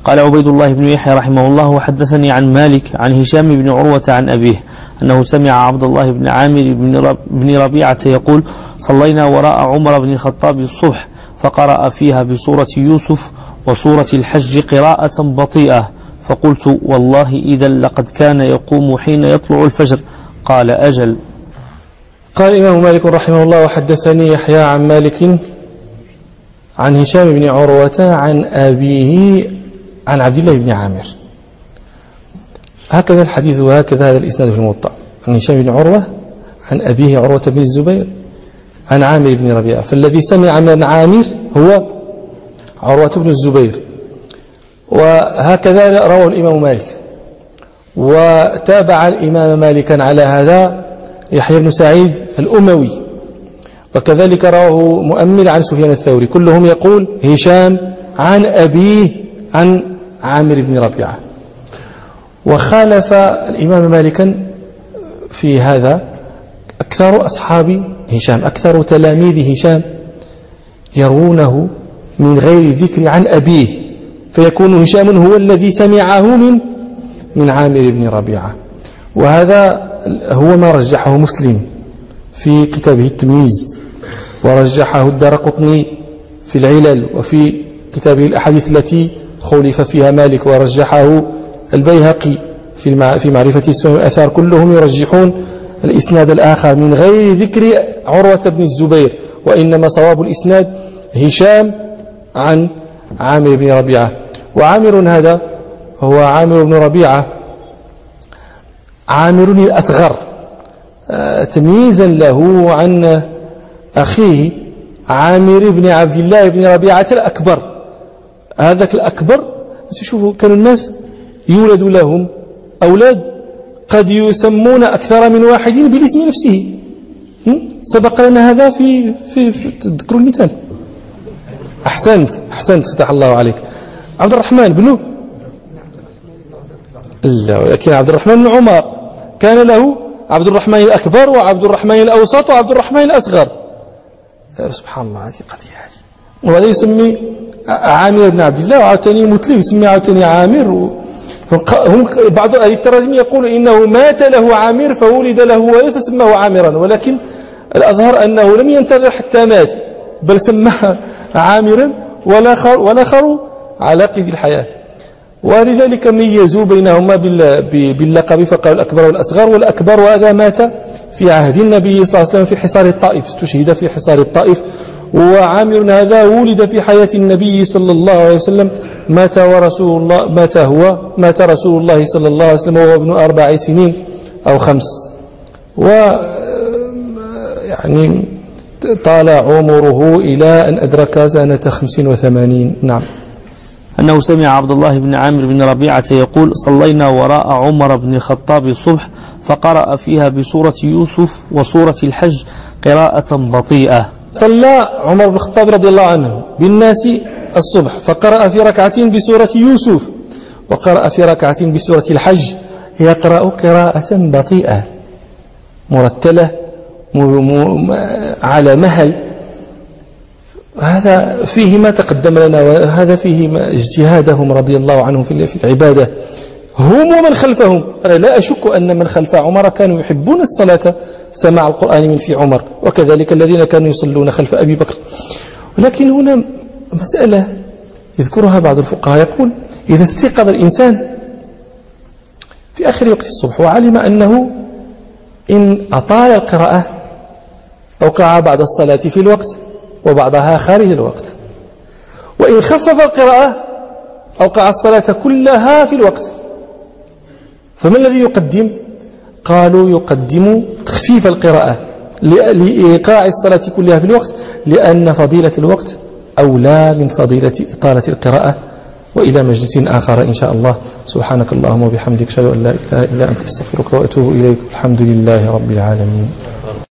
قال عبيد الله بن يحيى رحمه الله: وحدثني عن مالك عن هشام بن عروة عن أبيه أنه سمع عبد الله بن عامر بن ربيعة يقول: صلينا وراء عمر بن الخطاب الصبح فقرأ فيها بسورة يوسف وسورة الحج قراءة بطيئة، فقلت: والله إذا لقد كان يقوم حين يطلع الفجر. قال: أجل. قال الإمام مالك رحمه الله: وحدثني يحيى عن مالك عن هشام بن عروة عن أبيه عن عبد الله بن عامر. هكذا الحديث وهكذا هذا الإسناد في الموطأ، عن هشام بن عروة عن أبيه عروة بن الزبير عن عامر بن ربيعة، فالذي سمع من عامر هو عروة بن الزبير. وهكذا رواه الإمام مالك، وتابع الإمام مالكا على هذا يحيى بن سعيد الأموي، وكذلك رواه مؤمل عن سفيان الثوري، كلهم يقول هشام عن أبيه عن عامر بن ربيعة. وخالف الإمام مالكا في هذا أكثر أصحاب هشام، أكثر تلاميذ هشام يروونه من غير ذكر عن أبيه، فيكون هشام هو الذي سمعه من عامر بن ربيعة. وهذا هو ما رجحه مسلم في كتابه التمييز، ورجحه الدارقطني في العلل، وفي كتابه الأحاديث التي خولف فيها مالك، ورجحه البيهقي في معرفة السنن والآثار. كلهم يرجحون الإسناد الآخر من غير ذكر عروة بن الزبير، وإنما صواب الإسناد هشام عن عامر بن ربيعة. وعامر هذا هو عامر بن ربيعة عامر الأصغر، تمييزا له عن أخيه عامر بن عبد الله بن ربيعة الأكبر. هذاك الأكبر تشوفوا كانوا الناس يولد لهم أولاد قد يسمون أكثر من واحد بالاسم نفسه. سبق لنا هذا في تذكروا المثال. أحسنت فتح الله عليك. عبد الرحمن بن لكن عبد الرحمن بن عمر كان له عبد الرحمن الأكبر وعبد الرحمن الأوسط وعبد الرحمن الأصغر. سبحان الله، هذه قضية هذه. وهذا يسمي عامر بن عبد الله، وعاوتاني متلي يسمي عاوتاني عامر. هم بعض أهل التراجم يقول إنه مات له عامر فولد له ولد فسماه عامرا، ولكن الأظهر أنه لم ينتظر حتى مات، بل سماه عامرا والآخر على قيد الحياة. ولذلك ميزوا بينهما باللقب، فقالوا الأكبر والأصغر. والأكبر وهذا مات في عهد النبي صلى الله عليه وسلم في حصار الطائف، استشهد في حصار الطائف. وعامر هذا ولد في حياة النبي صلى الله عليه وسلم، مات رسول الله صلى الله عليه وسلم وهو ابن 4 سنين أو 5، ويعني طال عمره إلى أن أدرك سنة 85. نعم. أنه سمع عبد الله بن عامر بن ربيعة يقول: صلينا وراء عمر بن الخطاب الصبح فقرأ فيها بسورة يوسف وسورة الحج قراءة بطيئة. صلى عمر بن الخطاب رضي الله عنه بالناس الصبح، فقرأ في ركعة بسورة يوسف، وقرأ في ركعة بسورة الحج، يقرأ قراءة بطيئة مرتلة على مهل. هذا فيه ما تقدم لنا، وهذا فيه اجتهادهم رضي الله عنهم في العبادة، هم ومن خلفهم. أنا لا أشك أن من خلف عمر كانوا يحبون الصلاة، سماع القرآن من في عمر، وكذلك الذين كانوا يصلون خلف أبي بكر. ولكن هنا مسألة يذكرها بعض الفقهاء، يقول: إذا استيقظ الإنسان في آخر وقت الصبح وعلم أنه إن أطال القراءة أوقع بعد الصلاة في الوقت وبعضها خارج الوقت، وإن خفف القراءة أوقع الصلاة كلها في الوقت، فما الذي يقدم؟ قالوا يقدم تخفيف القراءة لإيقاع الصلاة كلها في الوقت، لأن فضيلة الوقت أولى من فضيلة إطالة القراءة. وإلى مجلس آخر إن شاء الله. سبحانك اللهم وبحمدك، أشهد أن لا إله إلا أنت، أستغفرك وأتوب إليك. الحمد لله رب العالمين.